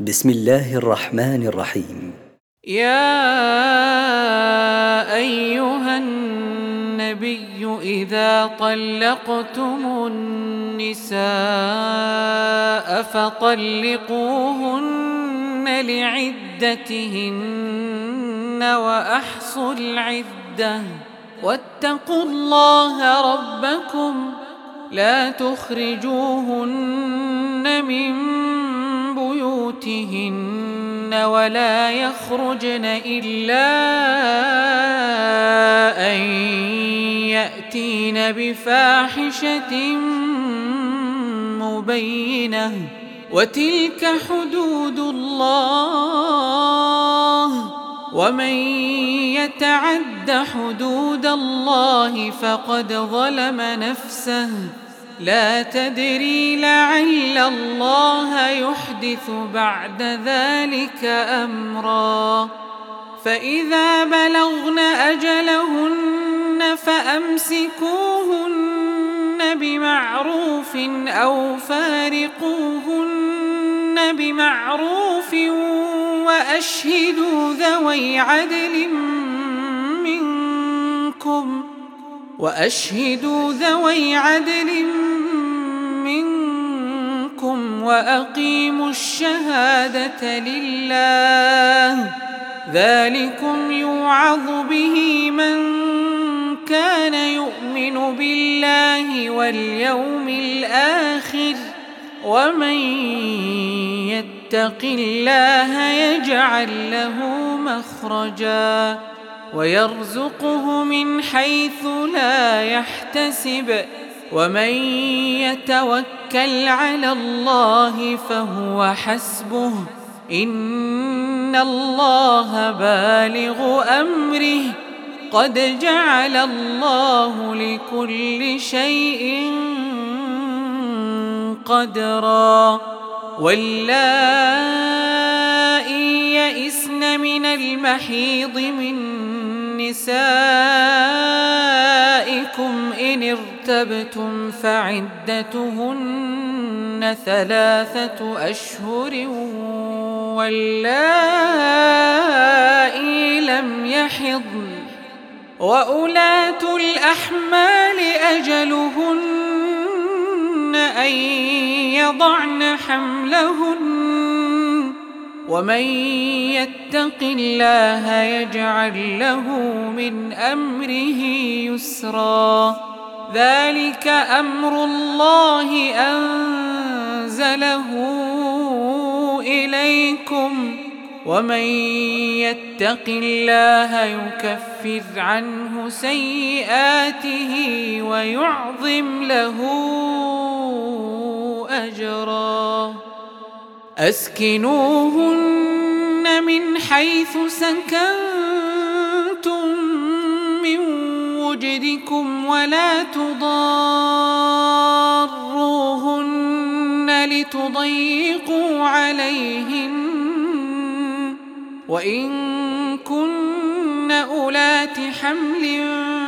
بسم الله الرحمن الرحيم. يا أيها النبي إذا طلقتم النساء فطلقوهن لعدتهن وأحصوا العدة واتقوا الله ربكم لا تخرجوهن من بيوتهن ولا يخرجن إلا أن يأتين بفاحشة مبينة وتلك حدود الله ومن يتعد حدود الله فقد ظلم نفسه لا تدري لعل الله يحدث بعد ذلك أمرا فإذا بلغن أجلهن فأمسكوهن بمعروف أو فارقوهن بمعروف وأشهدوا ذوي عدل منكم وأقيموا الشهادة لله ذلكم يوعظ به من كان يؤمن بالله واليوم الآخر ومن يتق الله يجعل له مخرجا ويرزقه من حيث لا يحتسب ومن يتوكل على الله فهو حسبه إن الله بالغ أمره قد جعل الله لكل شيء قدرا واللائي يئسن من المحيض من نسائكم إن ارتبتم فعدتهن 3 أشهر واللائي لم يحضن وأولاة الأحمال أجلهن أن يضعن حملهن ومن يتق الله يجعل له من أمره يسرا ذلك أمر الله أنزله إليكم ومن يتق الله يكفر عنه سيئاته ويعظم له أجرا أسكنوهن من حيث سكنتم من وجدكم ولا تضاروهن لتضيقوا عليهن وإن كن أولات حمل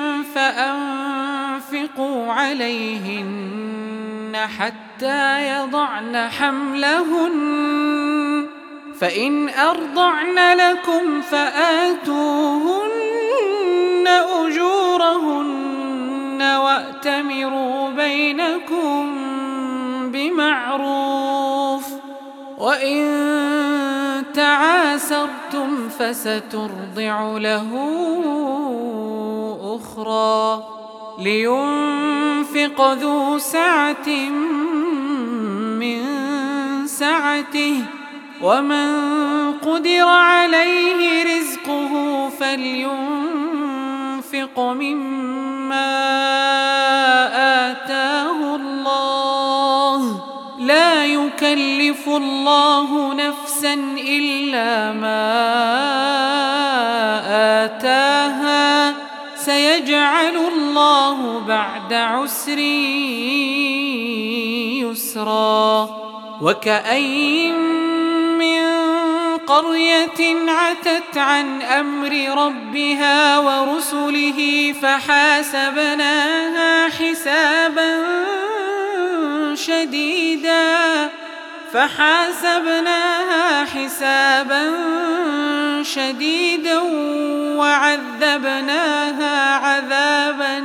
فأنفقوا عليهن حتى يضعن حملهن فإن أرضعن لكم فآتوهن أجورهن وأتمروا بينكم بمعروف وإن تعاسرتم فسترضع له أخرى لينفق ذو سعة من سعته ومن قدر عليه رزقه فلينفق مما آتاه الله لا يكلف الله نفسا إلا ما آتاها سيجعل الله بعد عسر يسرا وكأين من قرية عتت عن أمر ربها ورسله فحاسبناها حسابا شديدا وعذبناها عذابا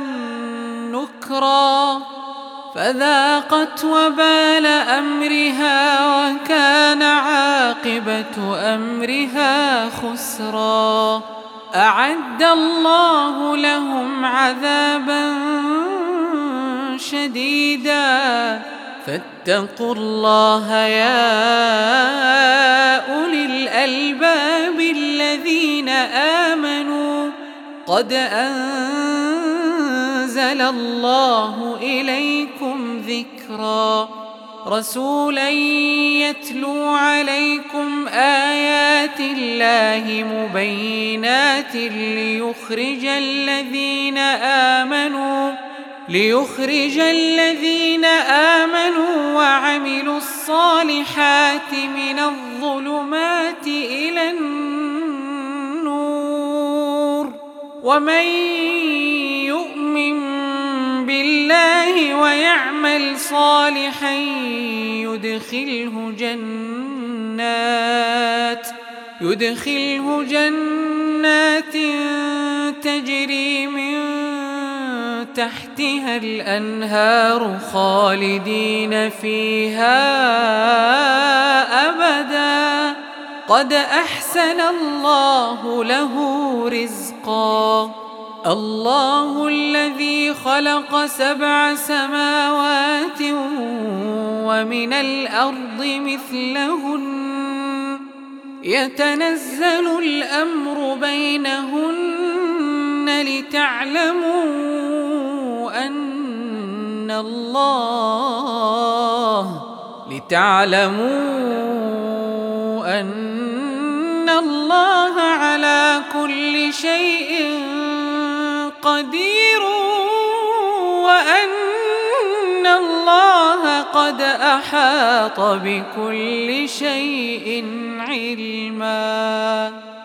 نكرا فذاقت وبال أمرها وكان عاقبة أمرها خسرا أعد الله لهم عذابا شديدا فاتقوا الله يا أولي الألباب الذين آمنوا قد أنزل الله إليكم ذكرا رسولا يتلو عليكم آيات الله مبينات ليخرج الذين آمنوا وعملوا الصالحات من الظلمات إلى النور ومن يؤمن بالله ويعمل صالحا يدخله جنات تجري من تحتها الأنهار خالدين فيها أبدا قد أحسن الله له رزقا الله الذي خلق 7 سماوات ومن الأرض مثلهن يتنزل الأمر بينهن لتعلموا أن الله على كل شيء قدير وأن الله قد أحاط بكل شيء علما.